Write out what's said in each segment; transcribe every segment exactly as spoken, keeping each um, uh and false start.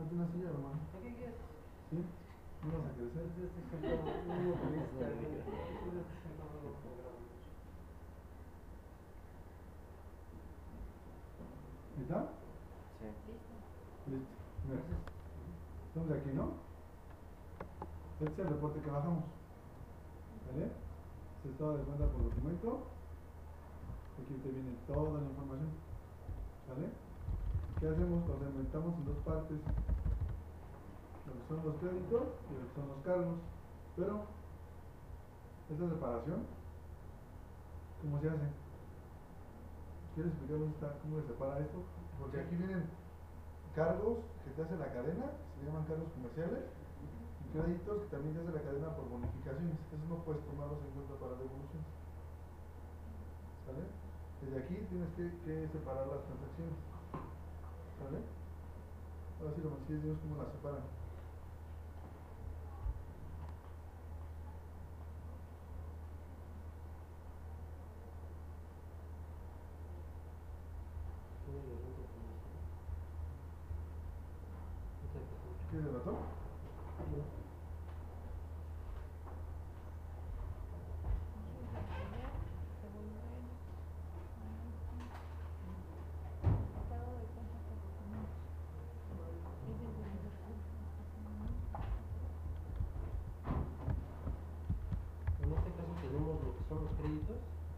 Hazte una silla, hermano. ¿Qué quieres? ¿Sí? ¿No vas a crecer? ¿Está? Sí. Listo. Mira. Estamos aquí, ¿no? Este es el reporte que bajamos. ¿Vale? Se estado de cuenta por documento. Aquí te viene toda la información. ¿Vale? ¿Qué hacemos? Lo segmentamos en dos partes. Lo que son los créditos y lo que son los cargos. Pero esta separación, ¿cómo se hace? ¿Quieres explicar dónde está, cómo se separa esto? Porque aquí vienen cargos que te hace la cadena, que se llaman cargos comerciales, y créditos que también te hace la cadena por bonificaciones. Esos no puedes tomarlos en cuenta para devoluciones. ¿Sale? Desde aquí tienes que, que separar las transacciones. ¿Sale? Ahora sí lo mencioné, Dios cómo las separan. ¿Quieres el ratón? En este caso tenemos lo que son los créditos.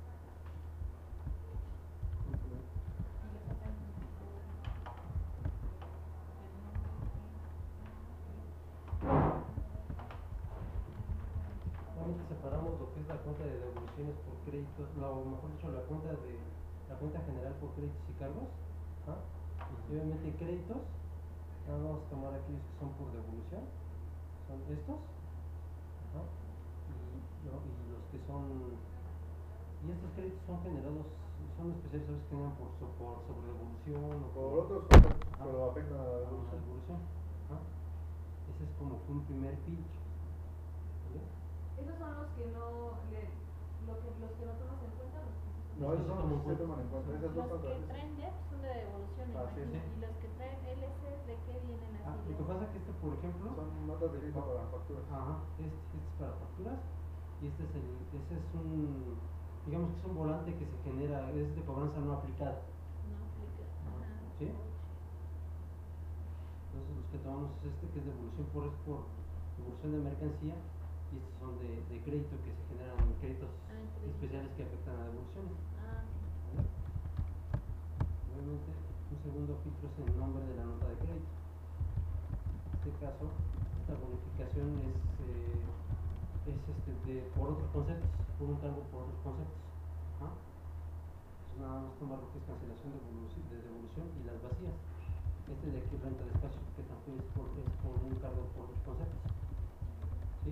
Normalmente separamos lo que es la cuenta de devoluciones por créditos, no, mejor dicho, la cuenta de la cuenta general por créditos y cargos. ¿Ah? Y obviamente créditos, ahora vamos a tomar aquellos que son por devolución, son estos. ¿Ah? Y, no, y los que son, y estos créditos son generados, son especializados que generan por, so, por sobre devolución o por por otros conceptos, ah, pero afectan a la devolución. a la devolución. ¿Ah? Ese es como que un primer filtro. ¿Vale? Esos son los que no le, lo que, los que no tomas en cuenta, los que sí No, esos son los que se toman en cuenta. Esas dos Los que son traen D E P son de devolución, Ah, sí, imagino. sí. Y los que traen L C, ¿de qué vienen así? Ah, lo que pasa es que este, por ejemplo, son notas de crédito para facturas. ajá, este, este es para facturas y este es el, ese es un, digamos que es un volante que se genera, es de cobranza no aplicada. No aplica. Ajá. ¿Sí? Entonces los que tomamos es este que es devolución por, es por devolución de mercancía y estos son de, de crédito que se generan créditos Ah, crédito. especiales que afectan a devoluciones. Ah, ¿Vale? Obviamente un segundo filtro es el nombre de la nota de crédito. En este caso, esta bonificación es, eh, es este de, por otros conceptos, por un cargo por otros conceptos. ¿Ah? Pues nada más tomar lo que es cancelación de devolución, de devolución y las vacías. Este de aquí, renta de espacio, que también es por, es por un cargo por otros conceptos. ¿Sí?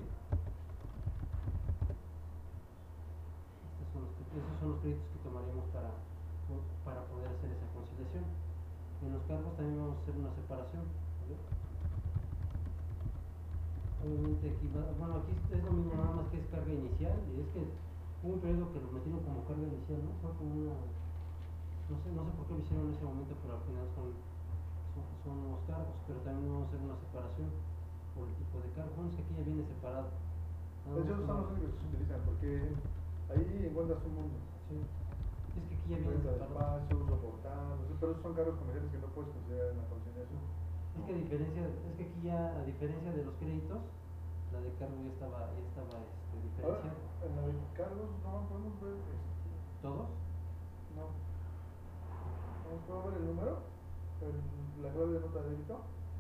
Estos son los, esos son los créditos que tomaríamos para, para poder hacer esa conciliación. En los cargos también vamos a hacer una separación. ¿Vale? Obviamente aquí va, bueno, aquí es lo mismo, nada más que es carga inicial, y es que hubo un periodo que lo metieron como carga inicial, ¿no? Fue como una, no sé, no sé por qué lo hicieron en ese momento, pero al final son, son, son los cargos, pero también vamos a hacer una separación por el tipo de cargo. Bueno, es que aquí ya viene separado. De hecho, esos son los únicos que se utilizan, porque ahí encuentras un mundo. Sí. Es que aquí ya viene Renta de separado. espacio, uso portal, no sé, pero esos son cargos comerciales que no puedes considerar en la conciliación. Es que a diferencia, es que aquí ya, a diferencia de los créditos, la de cargo ya estaba, ya estaba este, Ahora, diferenciada. en la de cargos no podemos ver este, ¿Todos? no. ¿No puedo ver el número? El, la clave de nota de débito.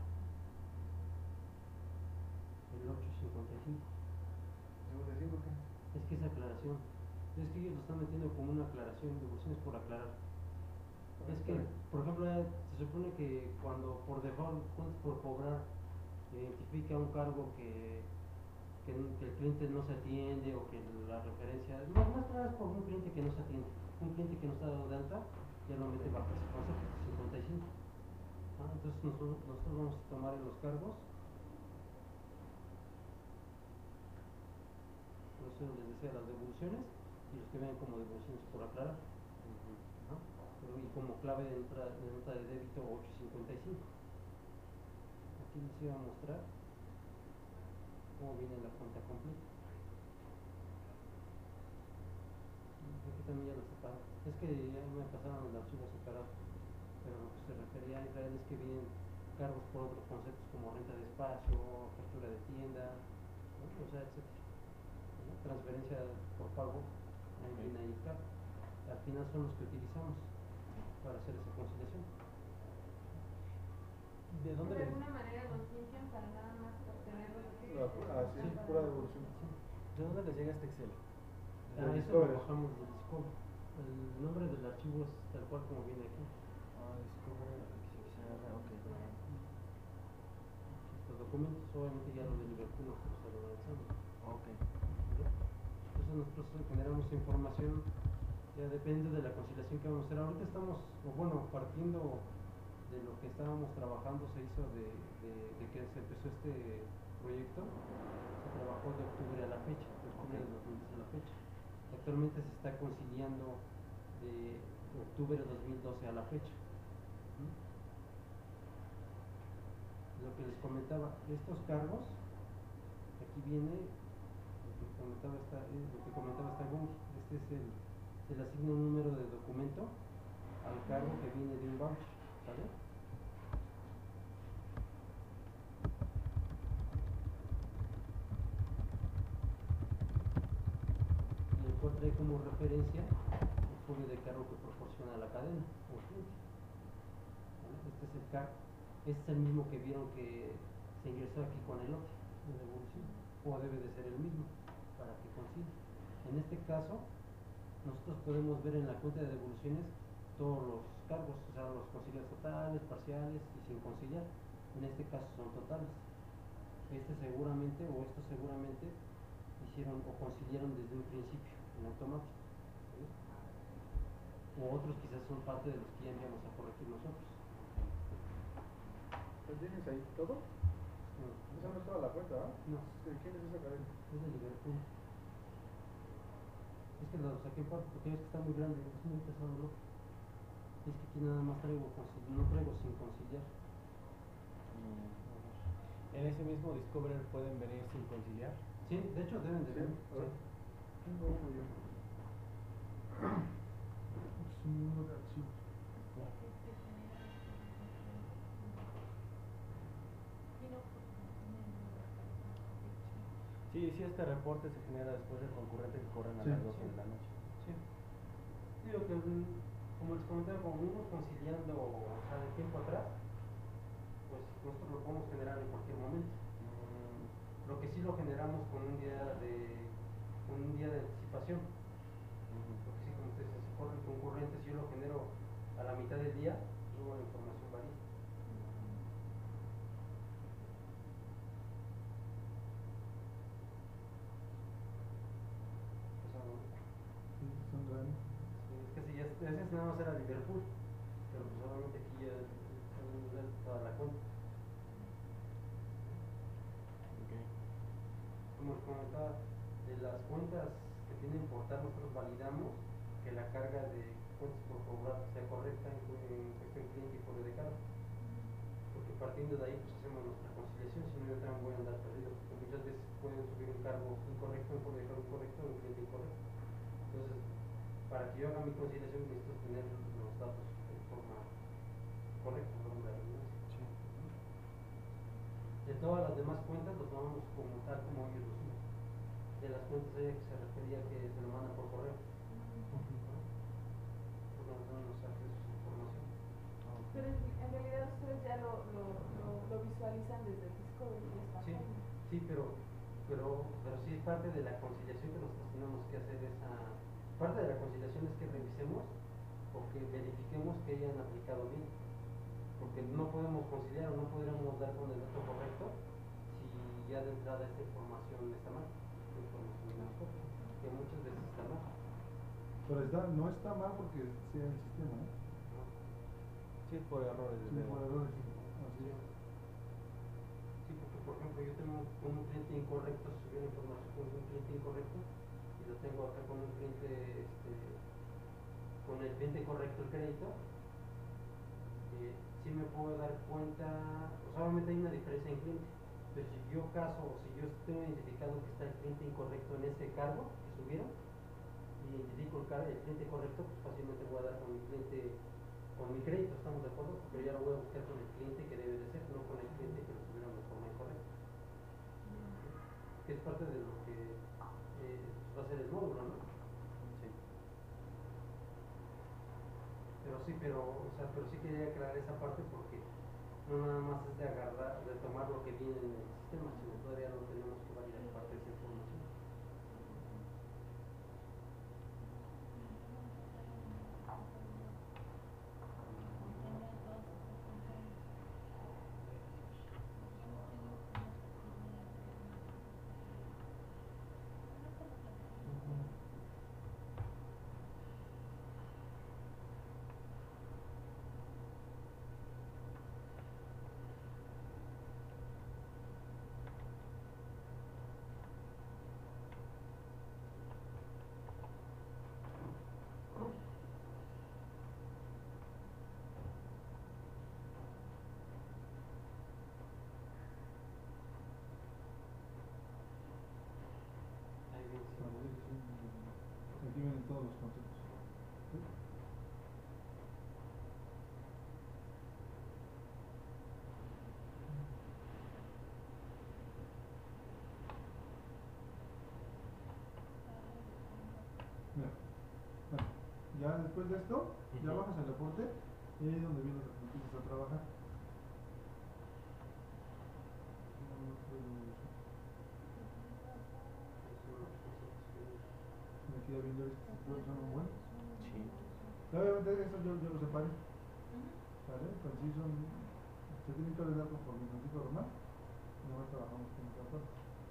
El ocho cincuenta y cinco. cincuenta y cinco qué? Es que es aclaración. Es que ellos lo están metiendo como una aclaración, devoluciones por aclarar. Es que, por ejemplo, se supone que cuando por default, cuentas por cobrar, identifica un cargo que, que, que el cliente no se atiende o que la referencia, no, más que nada es por un cliente que no se atiende, un cliente que no está dado de alta, ya lo mete bajo ese concepto, cincuenta y cinco. Ah, entonces nosotros, nosotros vamos a tomar en los cargos, por eso les decía las devoluciones y los que ven como devoluciones por aclarar. ¿No? Pero, y como clave de, entrada, de nota de débito ocho cincuenta y cinco. ¿Ok? aquí les iba a mostrar cómo viene la cuenta completa. Aquí también ya lo separo. Es que ya me pasaron el archivo separado, pero lo que se refería a Israel es que vienen cargos por otros conceptos como renta de espacio, apertura de tienda, ¿no? O sea, etcétera, ¿no? Transferencia por pago, ahí viene ahí el cargo. Al final son los que utilizamos para hacer esa conciliación. ¿De dónde De les, alguna manera los limpian para nada más obtener los La pu- ah, sí, para- pura devolución. de dónde les llega este Excel? Ah, Del eso lo Discovery. bajamos del Discovery. El nombre del archivo es tal cual como viene aquí. Ah, Discovery, ah, ok. Estos documentos, obviamente ya lo de Liverpool nosotros se lo lanzamos. Ok. Entonces nosotros generamos información ya depende de la conciliación que vamos a hacer. Ahorita estamos, o bueno, partiendo de lo que estábamos trabajando, se hizo de, de, de que se empezó este proyecto, se trabajó de octubre a la fecha, de octubre de dos mil diez a la fecha. Actualmente se está conciliando de octubre de dos mil doce a la fecha. ¿Mm? Lo que les comentaba, estos cargos, aquí viene lo que comentaba esta, eh, lo que comentaba esta Gungi, este es el, se le asigna un número de documento al cargo que viene de un voucher, ¿sale? Y el cual trae como referencia el folio de cargo que proporciona la cadena o cliente. ¿Vale? Este es el cargo, este es el mismo que vieron que se ingresó aquí con el lote de devolución, o debe de ser el mismo para que coincida. En este caso, nosotros podemos ver en la cuenta de devoluciones todos los cargos, o sea, los concilios totales, parciales y sin conciliar. En este caso son totales. Este seguramente, o estos seguramente, hicieron o conciliaron desde un principio, en automático. ¿Sí? O otros quizás son parte de los que ya enviamos a corregir nosotros. ¿Lo tienes ahí todo? No, Esa no es toda la cuenta, ¿ah? no, ¿De quién es esa cadena? es de Liverpool. Es que lo saqué parte porque es que está muy grande, es muy pesado, ¿no? Es que aquí nada más traigo, concili- no traigo sin conciliar. Mm, En ese mismo Discovery pueden venir sin conciliar. Sí, de hecho deben de Sí, ver. a ver. Sí. Tengo uno yo. Es un mundo de archivos. Sí, sí, este reporte se genera después del concurrente que corren a Sí. las doce de la noche. Sí. Digo que, mm, como les comentaba, como venimos conciliando, o sea, de tiempo atrás, pues nosotros lo podemos generar en cualquier momento. Mm, Lo que sí lo generamos con un día de, con un día de anticipación. ujú. Porque sí, como ustedes se corre el concurrente, si yo lo genero a la mitad del día, luego la información varía. O sea, no- Sí, son grandes. sí, es que si ya, ese nada más era Liverpool, pero pues obviamente aquí ya es es toda la cuenta. Ok. Como les comentaba, de las cuentas que tienen portal, nosotros validamos que la carga de cuentas por cobrar sea correcta en, cu- en cuestión cliente y folio de cargo. Porque partiendo de ahí pues hacemos nuestra conciliación, si no yo también voy a andar perdido, porque muchas veces pueden subir un cargo incorrecto, un folio de cargo incorrecto, un cliente incorrecto. Entonces, para que yo haga mi conciliación necesito tener los datos de forma correcta, no de redundancia. Sí. De todas las demás cuentas lo tomamos como tal como ellos lo suben. De las cuentas a que se refería que se lo mandan por correo. ¿No? Porque nos dan los accesos a información. Ok. Pero en, en realidad ustedes ya lo, lo, lo, lo visualizan desde el Discovery de esta Sí, forma. sí, pero, pero, pero sí es parte de la conciliación que nosotros tenemos que hacer esa. Parte de la conciliación es que revisemos o que verifiquemos que hayan aplicado bien. Porque no podemos conciliar o no podríamos dar con el dato correcto si ya de entrada esta información está mal. La información de nosotros, que muchas veces está mal. Pero está, no está mal porque sea el sistema, ¿eh? ¿No? Sí, es por errores. Sí, desde- por errores. Así es. Sí, porque por ejemplo yo tengo con un cliente incorrecto, subí la información con un cliente incorrecto y lo tengo acá con un cliente, este, con el cliente correcto el crédito, eh, sí me puedo dar cuenta, o sea, obviamente hay una diferencia en cliente, pero si yo caso, o si yo tengo identificado que está el cliente incorrecto en ese cargo que subieron, y identifico el, car- el cliente correcto, pues fácilmente voy a dar con mi cliente, con mi crédito, ¿estamos de acuerdo? Pero ya lo voy a buscar con el cliente que debe de ser, no con el cliente que lo subieron de forma incorrecta. Que es parte de lo que eh, va a ser el módulo, ¿no? Sí. Pero sí, pero, o sea, pero sí quería aclarar esa parte porque no nada más es de agarrar, de tomar lo que viene en el sistema, sino todavía no tenemos que validar parte de esa información. Ahí viene, sí. Vale, sí, aquí vienen todos los conceptos. ¿Sí? Mira, bueno, ya después de esto, ya Ujú. bajas el reporte y ahí es donde vienes, empiezas a trabajar. Me queda viendo esto, son un buen. Sí. Obviamente eso yo, yo lo separé, ¿vale? Entonces sí son, se tienen que ordenar conforme nos dijo Román, y nomás trabajamos con esa parte.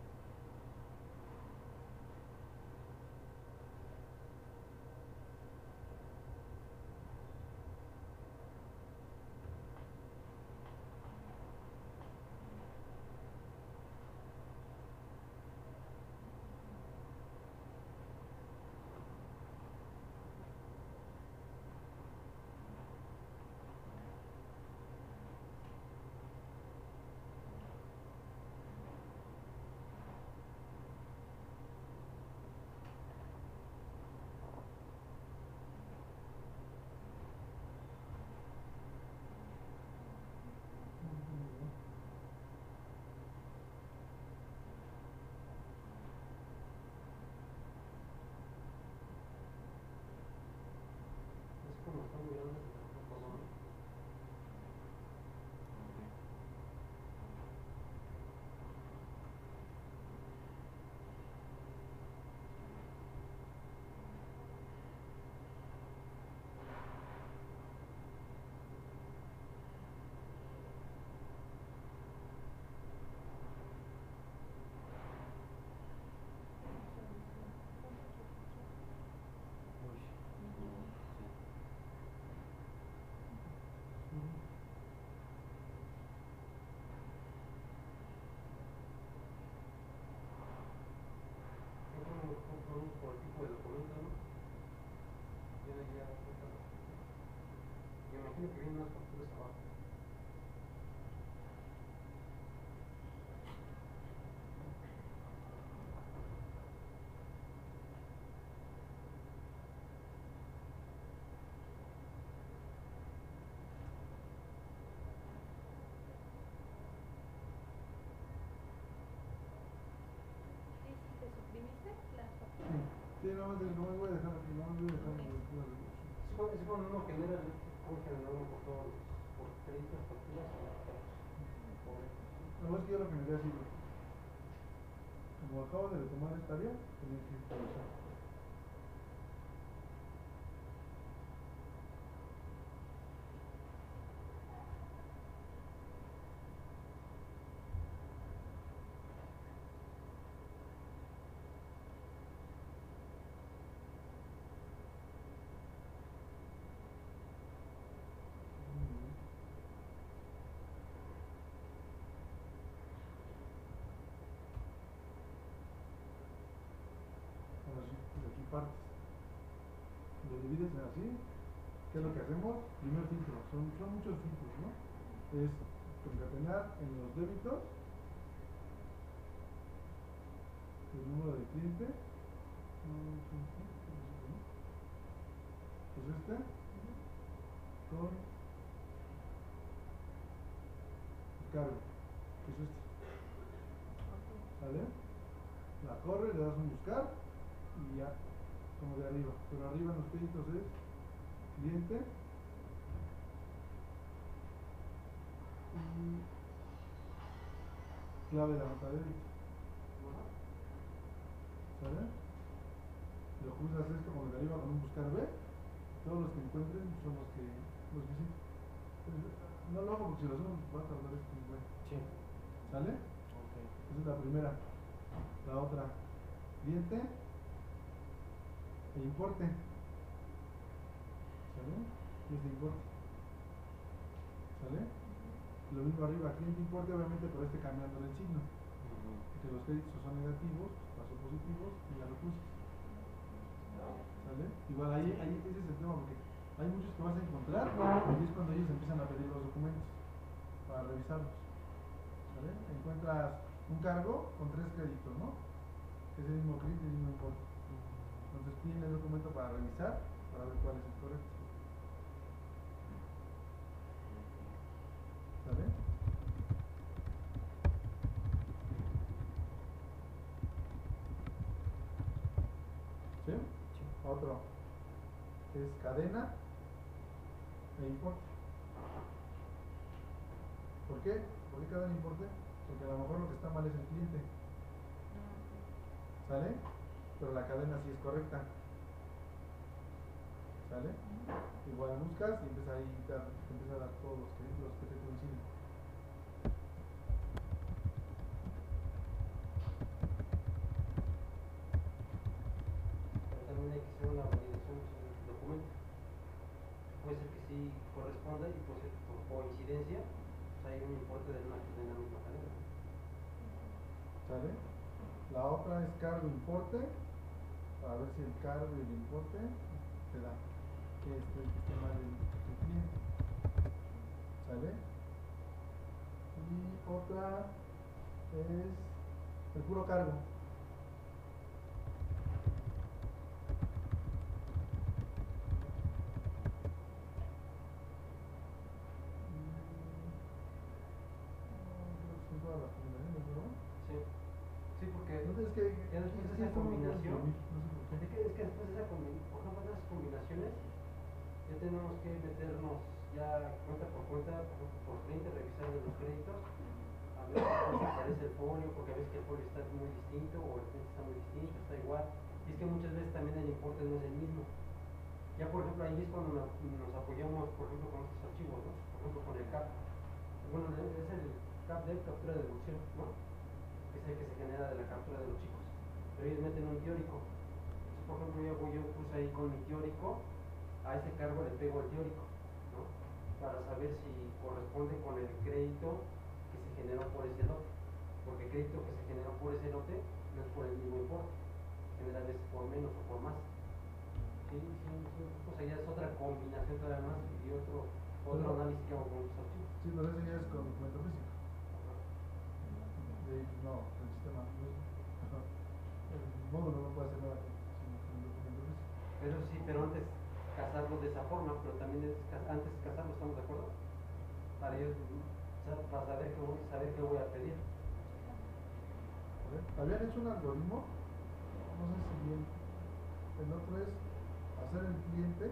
Es como está muy grande, por favor. Uy. Yo creo que por, por, por el tipo de documento, ¿no? Viene ya, me imagino que vienen unas facturas abajo. Sí, sí, te suprimiste las Sí, facturas. sí, no más, no más voy a dejar aquí, no más voy a dejar Ok. la lectura de los. Es cuando, es cuando uno genera, puede generar uno por todos los, por créditos, facturas o cargos. Pobre. No, es que yo lo generé así, güey. Como acabo de retomar esta área, tenía que actualizar. Ahora sí, de aquí partes. Lo divides en así, ¿Qué es lo que hacemos? Primer filtro, son, son muchos filtros, ¿no? Es concatenar en los débitos el número de cliente, pues este, con el cargo, que es este, ¿sale? La corre, le das un buscar y ya, como de arriba, pero arriba en los créditos es cliente y clave de la nota de débito, ¿sale? Lo cruzas esto como de arriba con un buscar B, todos los que encuentren son los que, los que sí. No lo hago porque si lo hacemos va a tardar esto muy bueno. Sí. ¿Sale? Ok. Esa es la primera. La otra, cliente e importe. ¿Sale? Y es de importe. ¿Sale? Lo mismo arriba, cliente importe, obviamente por este cambiando el signo. Ujú. Que los créditos son negativos, paso positivos y ya lo puse. ¿Sale? Igual ahí, ahí ese es el tema porque hay muchos que vas a encontrar y es cuando ellos empiezan a pedir los documentos para revisarlos. ¿Sale? Encuentras un cargo con tres créditos, ¿no? Que es el mismo crédito y el mismo importe. Entonces piden el documento para revisar, para ver cuál es el correcto. ¿Sale? ¿Sí? Sí. Otro es cadena e importe. ¿Por qué? ¿Por qué cadena e importe? Porque a lo mejor lo que está mal es el cliente. ¿Sale? Pero la cadena sí es correcta. ¿Sale? Igual buscas y empieza ahí te, te empieza a dar todos los que, los que te coinciden. Pero también hay que hacer una validación sobre el documento. Puede ser que sí corresponda y puede ser que por coincidencia pues hay un importe de una de la misma cadena. ¿Sale? La otra es cargo e importe, para ver si el cargo y el importe te da que esté, que esté mal el, el cliente. ¿Sale? Y otra es el puro cargo. Sí. Sí, porque No, es que ya después de es que esa esto no lo puedo combinación, imprimir, no sé por es qué. que, es que después de esa combinación, por ejemplo, de esas combinaciones, ya tenemos que meternos ya cuenta por cuenta, por ejemplo, por cliente, revisar los créditos, a ver si aparece el folio, porque a veces que el folio está muy distinto, o el cliente está muy distinto, está igual. Y es que muchas veces también el importe no es el mismo. Ya por ejemplo ahí es cuando nos, nos apoyamos, por ejemplo, con estos archivos, ¿no? Por ejemplo con el C A P. Bueno, es el C A P de captura de devolución, ¿no? Es el que se genera de la captura de los chicos. Pero ellos meten un teórico. Entonces, por ejemplo, yo, yo puse ahí con mi teórico, a ese cargo le pego el teórico, ¿no? Para saber si corresponde con el crédito que se generó por ese lote. Porque el crédito que se generó por ese lote no es por el mismo importe. Se genera a veces por menos o por más. Sí, sí, sí. O sea, ya es otra combinación todavía más y otro, otro Pero- análisis que hago con los archivos. Sí, pero ese ya es con documento físico. De, no, el sistema. No, ajá. El módulo no puede hacer nada con, sin, sin documento físico. Pero sí, pero antes casarlo de esa forma, pero también es ca- antes casarlo, ¿estamos de acuerdo? Para ellos, o sea, para saber qué voy, saber qué voy a pedir. ¿Vale? Habían hecho un algoritmo, no sé si bien, el otro es hacer el cliente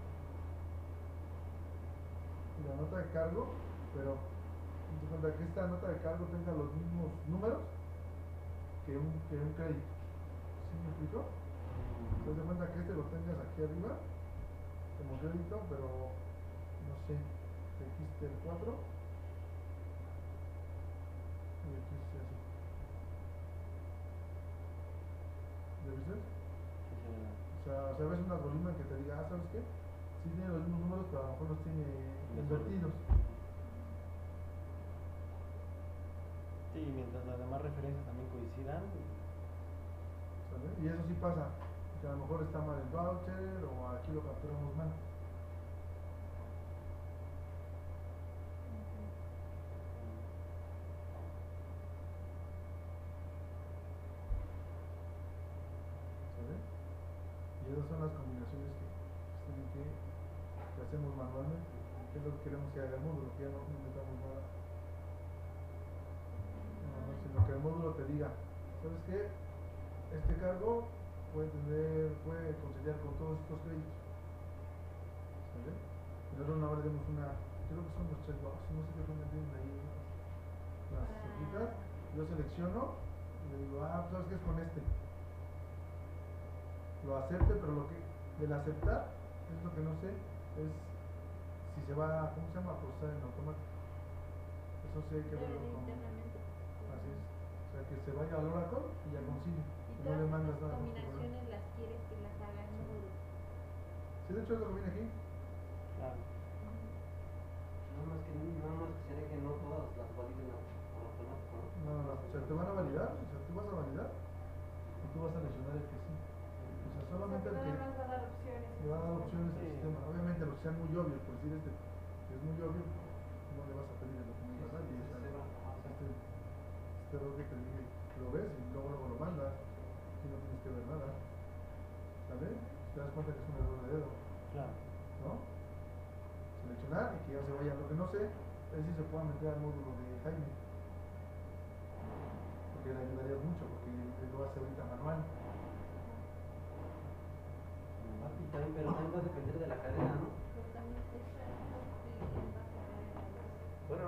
y la nota de cargo, pero se cuenta que esta nota de cargo tenga los mismos números que un, que un crédito. ¿Sí me explico? Entonces de cuenta que este lo tengas aquí arriba como crédito, pero no sé, aquí está el cuatro y aquí está así. ¿Ya viste? Sí, señora. O sea, o sea, ves un algoritmo que te diga, ah, ¿sabes qué? Sí tiene los mismos números, pero a lo mejor los tiene invertidos. Sí, mientras las demás referencias también coincidan. ¿Sale? Y eso sí pasa, que a lo mejor está mal el voucher o aquí lo capturamos mal. hacemos manualmente, que es lo que queremos que haga el módulo, que ya no, no metamos nada. No, no, sino que el módulo te diga, ¿sabes qué? Este cargo puede tener, puede conciliar con todos estos créditos. ¿Sale? Y nosotros ahora demos una, creo que son los checkbox, no sé qué ponen ahí las hojitas. Yo selecciono y le digo, ah, ¿sabes qué es con este? Lo acepte, pero lo que del aceptar es lo que no sé, es si se va, ¿cómo se llama? A procesar en automático. Eso sí hay que verlo con... internamente. Así es. O sea, que se vaya al Oracle y ya consigue. Y No le todas mandas estas nada. por correo. combinaciones las quieres que las haga el módulo. Sí, de hecho es lo que viene aquí. Claro. Nada más que, nada más que sería que no todas las validen a- por automático, ¿no? No, no, no. O sea, te van a validar, o sea, tú vas a validar y tú vas a seleccionar el que sí. O sea, solamente el Nada que más va a dar opciones. le va a dar opciones al Sí. sistema. Obviamente los que sean muy obvios, por decir este, que es muy obvio, no le vas a pedir el documento a nadie. O sea, este, este error que te dije, lo ves y luego luego lo mandas y no tienes que ver nada. ¿Sale? Te das cuenta que es un error de dedo, Claro. ¿no? Seleccionar y que ya se vaya. Lo que no sé es si se pueda meter al módulo de Jaime. Porque le ayudaría mucho, porque él lo hace ahorita manual. Ah, y también, pero también va a depender de la cadena, ¿no? Pero también esta es la base de la Bueno.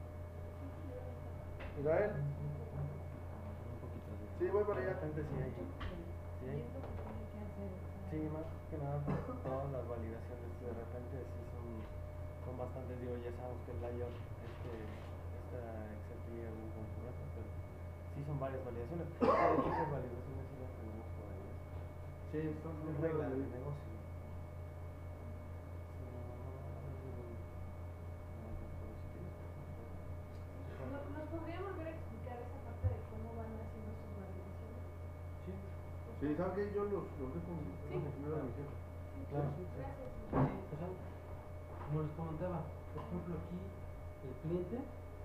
Israel. Un poquito de... Sí, voy para De allá. repente sí hay. Sí hay. Sí, más que nada por todas las validaciones de repente sí son, son bastantes, digo, ya sabemos que el layout, este, esta Excel tiene algún componente, pero sí son varias validaciones. ¿Qué tipo de validaciones sí las tenemos por ahí? Sí, son Es regla de negocio. ¿Nos, ¿Nos podría volver a explicar esa parte de cómo van haciendo sus validaciones? Sí, Sí, ¿sabes qué? Yo los, los dejo en Sí. en primera revisión. claro. Gracias. O sea, como les comentaba, por ejemplo aquí el cliente,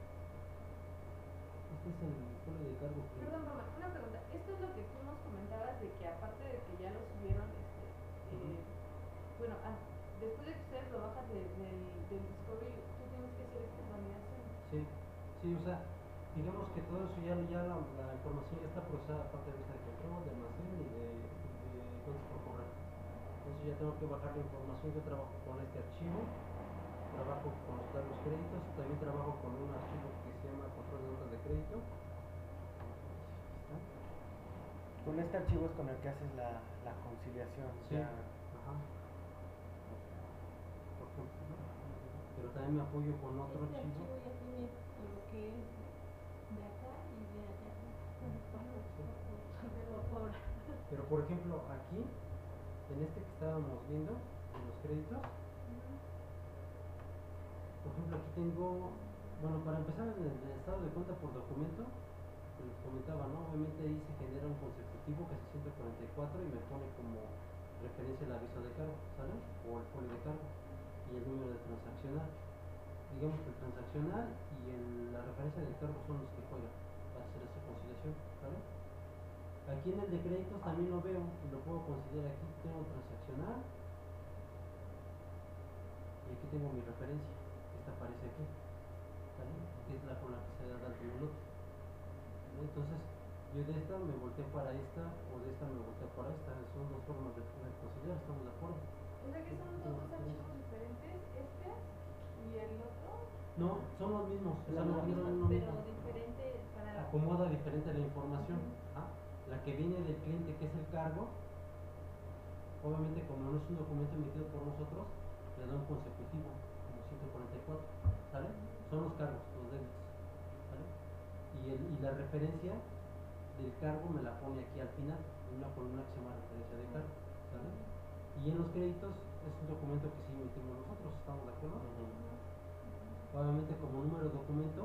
este es el folio de cargo cliente. Perdón, Roma, una pregunta. Esto es lo que tú nos comentabas de que aparte de que ya lo subieron, este, eh, bueno, ah, después de que ustedes lo bajan de- del, del Discovery, tú tienes que hacer estas validaciones. Sí, sí, o sea, digamos que todo eso ya, ya la, la información ya está procesada aparte de vista de control, de almacén y de, de cuentas por cobrar. Entonces ya tengo que bajar la información. Yo trabajo con este archivo, trabajo con los cargos créditos, también trabajo con un archivo que se llama control de notas de crédito. ¿Está? Con este archivo es con el que haces la, la conciliación. Sí. Ya. Ajá. Por ejemplo, ¿no? Pero también me apoyo con otro Este archivo. archivo ya tiene lo que es de acá y de allá. Por cobra. Pero por ejemplo, aquí, en este que estábamos viendo, en los créditos, por ejemplo, aquí tengo, bueno, para empezar en el, el estado de cuenta por documento, que les comentaba, ¿no? Obviamente ahí se genera un consecutivo que es ciento cuarenta y cuatro y me pone como referencia el aviso de cargo, ¿sale? O el folio de cargo y el número de transaccional. Digamos que el transaccional y el, la referencia del cargo son los que juegan para hacer esta conciliación, ¿vale? Aquí en el de créditos también lo veo y lo puedo considerar. Aquí tengo transaccional y aquí tengo mi referencia. Esta aparece aquí, ¿vale? Que es la con la que se da el lote. Entonces, yo de esta me volteo para esta o de esta me volteo para esta. Son dos formas de poder considerar, ¿estamos de acuerdo? O sea que son dos archivos diferentes, este y el otro. No, son los mismos. O sea, Son me los dieron mismos, uno pero mismo. diferente para... Acomoda diferente la información. Ujú. ¿Ah? La que viene del cliente, que es el cargo, obviamente como no es un documento emitido por nosotros, le da un consecutivo, como ciento cuarenta y cuatro, ¿sale? Son los cargos, los débitos, ¿sale? Y, el, y la referencia del cargo me la pone aquí al final, en una columna que se llama referencia de cargo, ¿sale? Y en los créditos es un documento que sí emitimos nosotros, ¿estamos de acuerdo? Obviamente como número de documento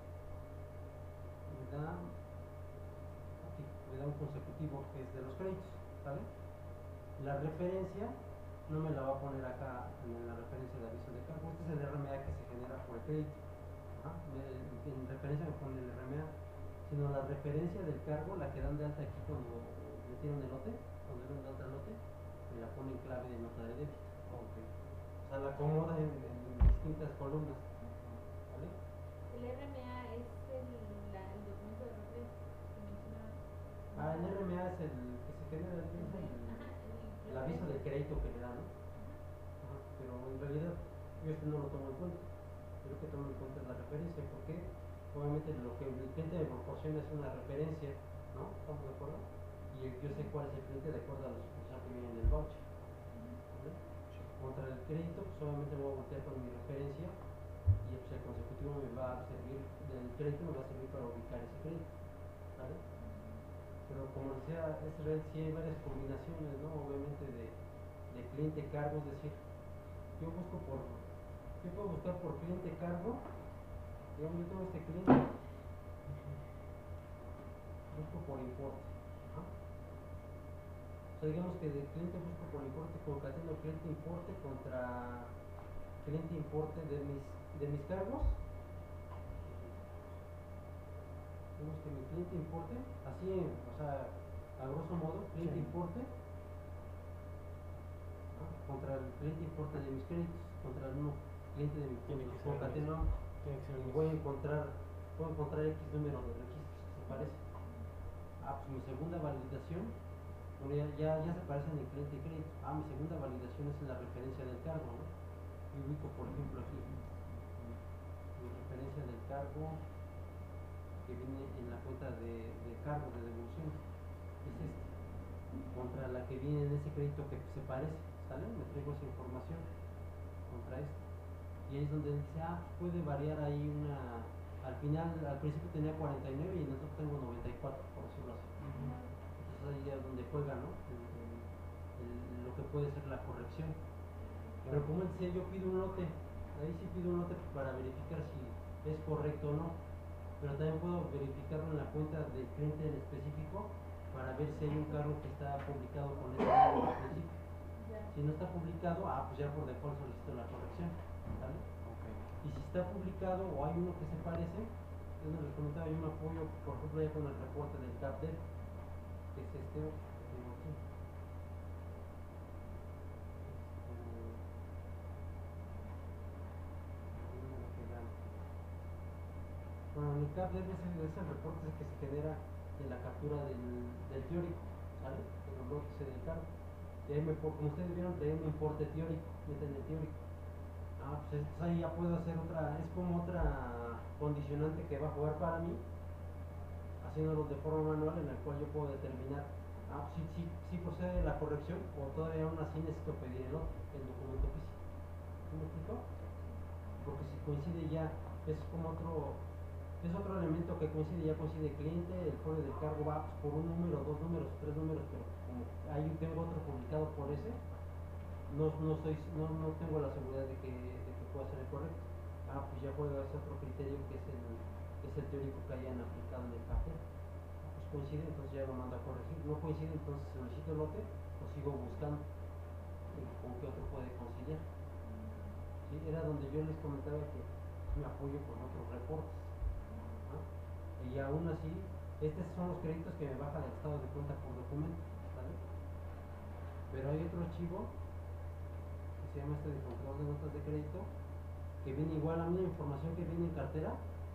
me da aquí, me da un consecutivo que es de los créditos, ¿vale? La referencia no me la va a poner acá en la referencia de aviso de cargo. Este es el R M A que se genera por el crédito. Ajá. Me- en referencia me pone el R M A, sino la referencia del cargo, la que dan de alta aquí cuando metieron el lote, cuando dieron de alta el lote, me la pone en clave de nota de débito. Ok. O sea, la acomoda en, en distintas columnas, ¿vale? El R M A es el, la, el documento de referencia que mencionabas. Ah, el R M A es el que se genera, es el, Ajá, el aviso de crédito que le dan, ¿no? Ajá, pero en realidad yo este no lo tomo en cuenta. Yo lo que tomo en cuenta es la referencia, porque obviamente lo que el cliente me proporciona es una referencia, ¿no? ¿Estamos de acuerdo? Y yo sé cuál es el cliente de acuerdo a los que vienen en el voucher. ¿Vale? Contra el crédito, pues obviamente voy a voltear con mi referencia y pues, el consecutivo me va a servir, del crédito me va a servir para ubicar ese crédito. ¿Vale? Pero como decía, es red sí hay varias combinaciones, ¿no? Obviamente de, de cliente cargo, es decir, yo busco por, yo puedo buscar por cliente cargo, digamos yo tengo este cliente, busco por importe. ¿No? O sea, digamos que de cliente busco por importe, concateno cliente importe contra cliente importe de mis, de mis cargos. Digamos que mi cliente importe, así, o sea, a grosso modo, cliente Sí. importe, ¿no? Contra el cliente importe de mis créditos, contra el mismo cliente de mi Tiene que ser el concateno, Tiene que ser y el voy a mismo. encontrar, puedo encontrar X número de registros que se parecen. Ah, pues mi segunda validación, bueno, ya, ya, ya se parecen en cliente y crédito. Ah, mi segunda validación es en la referencia del cargo, ¿no? Yo ubico, por ejemplo, aquí mi referencia del cargo que viene en la cuenta de, de cargo de devolución, es este, contra la que viene en ese crédito que se parece, ¿sale? Me traigo esa información contra esto. Y ahí es donde dice, ah, puede variar ahí una, al final, al principio tenía cuarenta y nueve y en el otro tengo noventa y cuatro, por decirlo así. Entonces ahí es donde juega, ¿no? El, el, el, lo que puede ser la corrección. Pero como él decía, yo pido un lote, ahí sí pido un lote para verificar si es correcto o no, pero también puedo verificarlo en la cuenta del cliente en específico para ver si hay un cargo que está publicado con ese número al principio. Si no está publicado, ah, pues ya por default solicito la corrección, ¿vale? Okay. Y si está publicado o hay uno que se parece, es donde les comentaba, yo me apoyo, por ejemplo, ya con el reporte del CAPDEV, que es este otro que tengo aquí. Bueno, en el CAPDEV es el, es el reporte que se genera en la captura del, del teórico, ¿sale? En los bloques del cargo. Y ahí me, como ustedes vieron, trae un importe teórico, meten el teórico. Ah, pues entonces ahí ya puedo hacer otra, es como otra condicionante que va a jugar para mí, haciéndolo de forma manual, en la cual yo puedo determinar, ah, pues sí, sí, sí procede la corrección, o todavía aún así necesito pedir el otro, el documento físico. ¿Sí me explico? Porque si coincide ya, es como otro, es otro elemento que coincide, ya coincide el cliente, el folio de cargo va pues, por un número, dos números, tres números, pero como ahí tengo otro publicado por ese, no, no, soy, no, no tengo la seguridad de que, de que pueda ser el correcto. Ah, pues ya juega ese otro criterio que es el, es el teórico que hayan aplicado en el café. Pues coincide, entonces ya lo mando a corregir. No coincide, entonces solicito el lote, lo sigo buscando y con qué otro puede conciliar. ¿Sí? Era donde yo les comentaba que me apoyo con otros reportes, ¿no? Y aún así, estos son los créditos que me baja del estado de cuenta por documento, ¿vale? Pero hay otro archivo que se llama este de control de notas de crédito, que viene igual a una información que viene en cartera,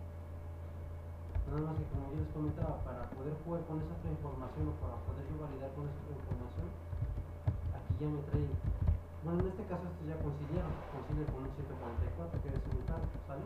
nada más que como yo les comentaba, para poder jugar con esa otra información o para poder yo validar con esa otra información, aquí ya me trae, bueno, en este caso estos ya conciliaron, coincide con un ciento cuarenta y cuatro que es un cargo, ¿sale?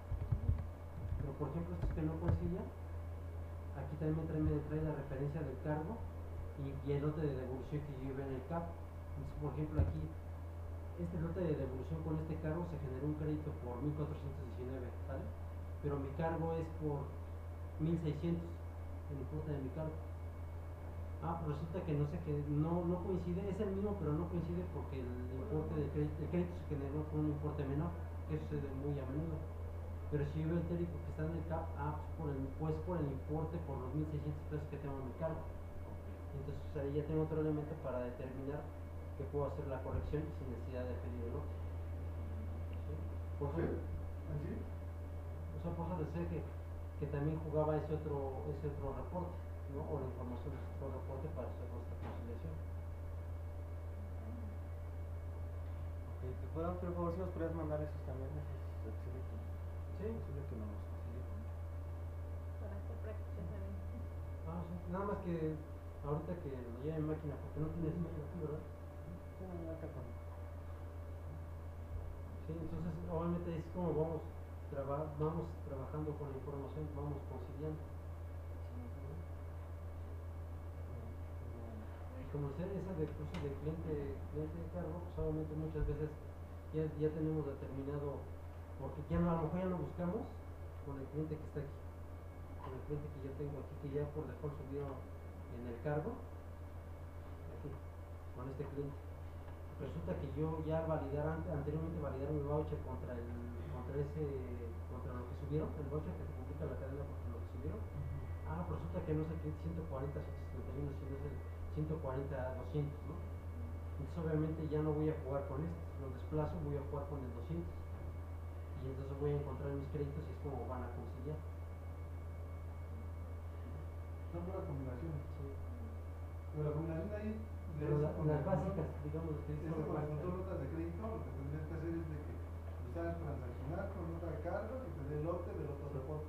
Pero por ejemplo estos que no coinciden, aquí también me trae, me trae la referencia del cargo y, y el lote de devolución que yo iba en el C A P. Entonces, por ejemplo aquí, este lote de devolución con este cargo se generó un crédito por mil cuatrocientos diecinueve, ¿sale? Pero mi cargo es por mil seiscientos, el importe de mi cargo. Ah, pues resulta que no sé, que no, no coincide, es el mismo pero no coincide porque el importe de crédito, el crédito se generó con un importe menor, que sucede muy a menudo. Pero si yo veo el teórico que está en el C A P, ah, pues por el, pues por el importe, por los mil seiscientos pesos que tengo en mi cargo. Entonces ahí ya tengo otro elemento para determinar que puedo hacer la corrección sin necesidad de pedir el otro. ¿Sí? Por eso, ¿Así? o sea, por eso decía que, que también jugaba ese otro, ese otro reporte, ¿no? O la información de ese otro reporte para hacer nuestra conciliación. Ok. te fuera otro favor si nos podrías mandar esos también, esos archivitos. Sí. Es posible que nos los faciliten. Para hacer práctica también. Ah, sí. Nada más que ahorita que lo lleve en máquina, porque no tienes mail aquí, ¿verdad? Sí, no, no, acá con- Sí, entonces obviamente es como vamos, traba- vamos trabajando con la información, vamos conciliando. Y como ser esa de curso de cliente, cliente de cargo, pues obviamente muchas veces ya, ya tenemos determinado, porque ya no, a lo mejor ya no buscamos con el cliente que está aquí, con el cliente que yo tengo aquí, que ya por default subió en el cargo, aquí, con este cliente. Resulta que yo ya validar ante- anteriormente validar mi voucher contra el contra ese contra lo que subieron, el voucher que se publica en la cadena contra lo que subieron. Ah, pues resulta que no es el cliente ciento cuarenta, ciento setenta y uno, sino es el ciento cuarenta, doscientos, ¿no? Entonces obviamente ya no voy a jugar con este, lo desplazo, voy a jugar con el doscientos. Y entonces voy a encontrar mis créditos y es como van a conciliar. Son puras combinaciones. Sí. Pero la combinación de ahí, de Pero esa la- las combinación, básicas, digamos, que esa son las con básicas. tus notas de crédito, lo que tendrías que hacer es de que necesitas transaccionar con nota de cargo y te dé el lote del otro Sí. reporte.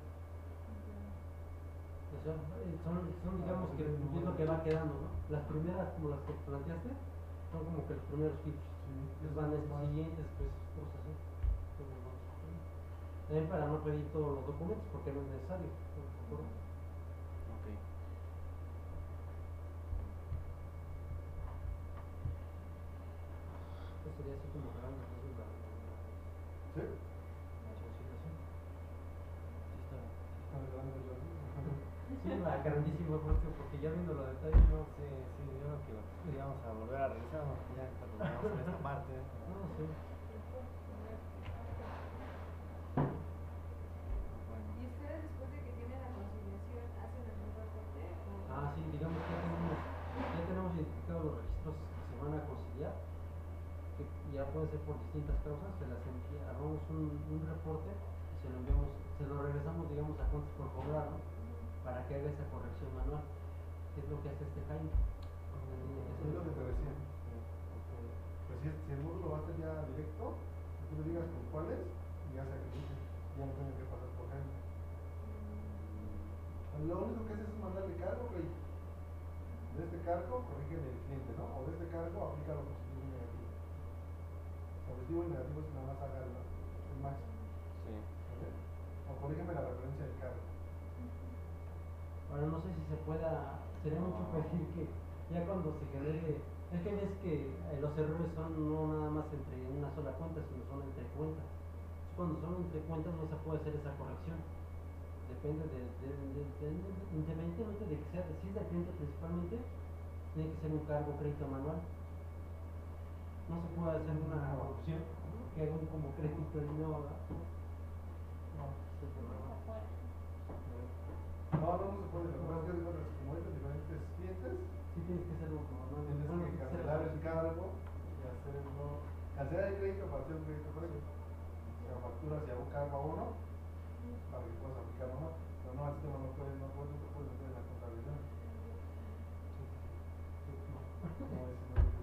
O sea, eh, son, son digamos que es lo que va quedando, ¿no? Las primeras, como las que planteaste, son como que los primeros filtros. Sí, Después ya van son estos más- siguientes, pues cosas así. Como vamos. También para no pedir todos los documentos porque no es necesario. ¿No? ¿De acuerdo? Ok. Esto sería así como que vamos a hacer la, la, ¿Sí? la conciliación. Sí, está bien. A ver, dame el otro. Sí, la grandísima porque, porque ya viendo los detalles, no. Sí, sí, yo creo que lo íbamos a volver a revisar porque ya cuando vamos en esta parte. No, sí. Bueno. ¿Y ustedes después de que tienen la conciliación hacen algún reporte? O... Ah, sí, digamos que ya tenemos, ya tenemos identificados los registros que se van a conciliar, que ya pueden ser por distintas causas, se las envía, hagamos un, un reporte y se lo enviamos, se lo regresamos, digamos, a cuentas por cobrar, ¿no? Para que haga esa corrección manual, que es lo que hace este Jaime. Es lo que te decía. Pues si, es- si el módulo va a ser ya directo, tú le digas con cuáles y ya se acredite. Ya no tiene que pasar por gente. Lo único que haces es mandarle cargo, crédito. De este cargo, corrigen el cliente, ¿no? O de este cargo, aplica lo positivo y negativo. Positivo y negativo es que nada más haga el, el máximo. Sí. ¿Vale? O corrígeme la referencia del cargo. Ahora no sé si se pueda, sería mucho pedir que ya cuando se genere, es que ves que eh, los errores son no nada más entre una sola cuenta, sino son entre cuentas. Entonces, cuando son entre cuentas no se puede hacer esa corrección. Depende de, de, de, de, de- independientemente de que sea, si es de cliente principalmente, tiene que ser un cargo crédito manual. No se puede hacer una opción que haga un como crédito y no, ¿verdad? No. Sí, pero no. No, no, no se puede. Lo que pasa es que bueno, como hay diferentes clientes, Sí tienes que hacerlo como manual. tienes Bueno, que hacer cancelar eso. el cargo y hacerlo. Cancelar el crédito para hacer un crédito correcto. O sea, facturas y a un cargo a uno para que puedas aplicar uno. Pero no, este no puede, no puede, no se puede meter en la contabilidad. No, ese no es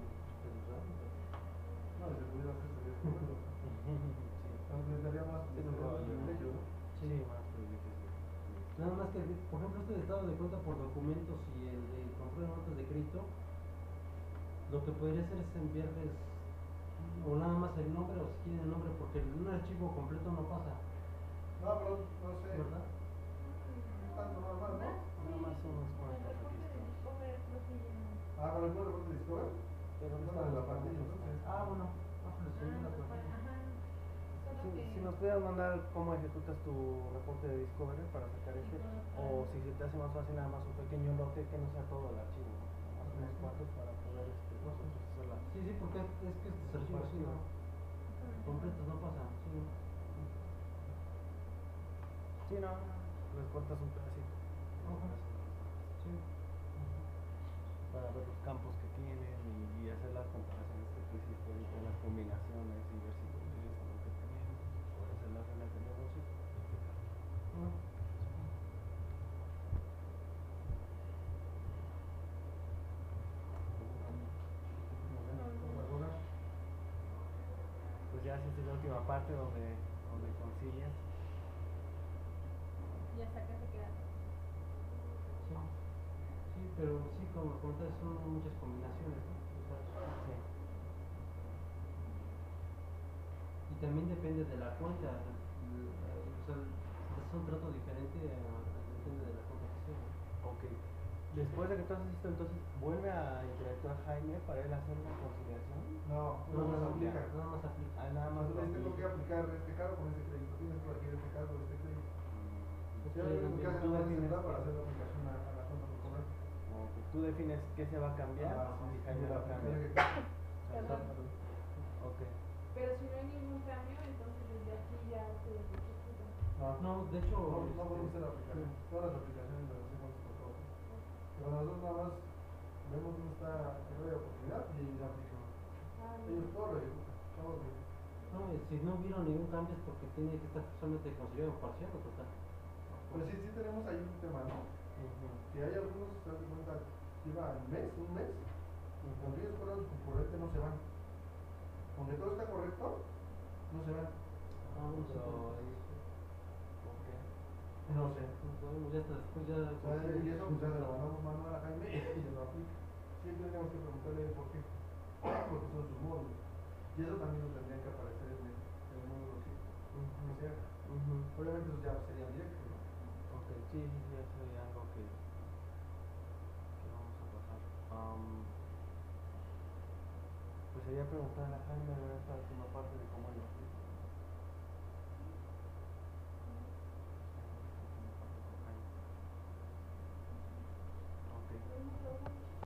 no, se pudiera hacer sería correcto. Entonces necesitaría más Sí, no, no, privilegios, ¿no? Sí, más privilegios. Nada más que, por ejemplo, este de estado de cuenta por documentos y el de control de notas de crédito, lo que podría hacer es enviarles o nada más el nombre o si quieren el nombre, porque un archivo completo no pasa, No, pero no sé. ¿verdad? No tanto nada más, ¿no? Nada más unos El cuantos reporte de registros. Discover creo que ya. Ah, con el puro reporte de Discover. Pero No, no la de la estamos plantilla, buscando entonces. Ah, bueno, ah, pues les envío Ah, la pues, plantilla. ajá. Solo Si, que- si nos pudieras mandar cómo ejecutas tu reporte de Discovery para sacar ese, o si se te hace más fácil nada más un pequeño lote que no sea todo el archivo, ¿no? Nada más unos cuantos para poder este, nosotros hacer la... Sí, sí, porque es, es que estos archivos sí, no, completos no pasan, sí, no. Sí, no, les cortas un pedacito. Ajá. Sí. Para ver los campos que tienen y, y hacer las comparaciones que tú hiciste ahorita, las combinaciones y ver si utilizan lo que tenían, poder hacer las reglas de negocio. Ah. haces esa última parte donde, donde concilias. Y hasta acá se queda. Sí, sí, pero sí, como comentas, son muchas combinaciones, ¿no? O sea, Sí. y también depende de la cuenta, l- o sea, es un trato diferente, a- depende de la cuenta que sea, ¿no? Ok. Después de que tú haces esto, entonces vuelve a interactuar Jaime para él hacer una conciliación. No, No, no, no, se no, aplica. nada más aplica. Ah, nada más. Entonces lo tengo que aplica. aplicar este cargo con este crédito, tienes que elegir este cargo, este crédito. Mm, Ya lo único que hacen Tú es defines entrar para que- hacer la aplicación a, a la cuenta por correo. Ok, tú defines qué se va a cambiar Ah, sí, y sí, Jaime la lo cambia. aplicación que- Perdón. Ok. Pero si no hay ningún cambio, entonces desde aquí ya se ejecuta. No, No, de hecho, no, no este, podemos hacer la aplicación. Todas las aplicaciones las hacemos por todo. Pero nosotros nada más vemos dónde está el área de oportunidad y ellos aplican. Ah, Ellos todo lo ejecutan. Todo lo ejecutan. no, y si no hubieron ningún cambio es porque tiene que estar solamente considerado parcial o total. Pero sí, sí tenemos ahí un tema, ¿no? Ujú. Que hay algunos, se dan cuenta, lleva el mes, un mes, cuando ellos fueron su correcto no se van. Donde todo está correcto, no se van. Ah, bueno, sí, Pero bueno, ahí- ok. No sé. no sabemos, ya hasta después ya... O sea, y eso pues ya se lo mandamos manual a Jaime y se lo aplica. Siempre tenemos que preguntarle a él por qué. Porque son sus módulos. Y eso también nos tendría que aparecer en el, en el módulo que, que sea. Ujú. Obviamente eso ya sería directo, ¿no? Ok, sí, sí, sí, eso sería algo que, que vamos a pasar. Am, pues sería preguntarle a Jaime a ver esta última parte de cómo lo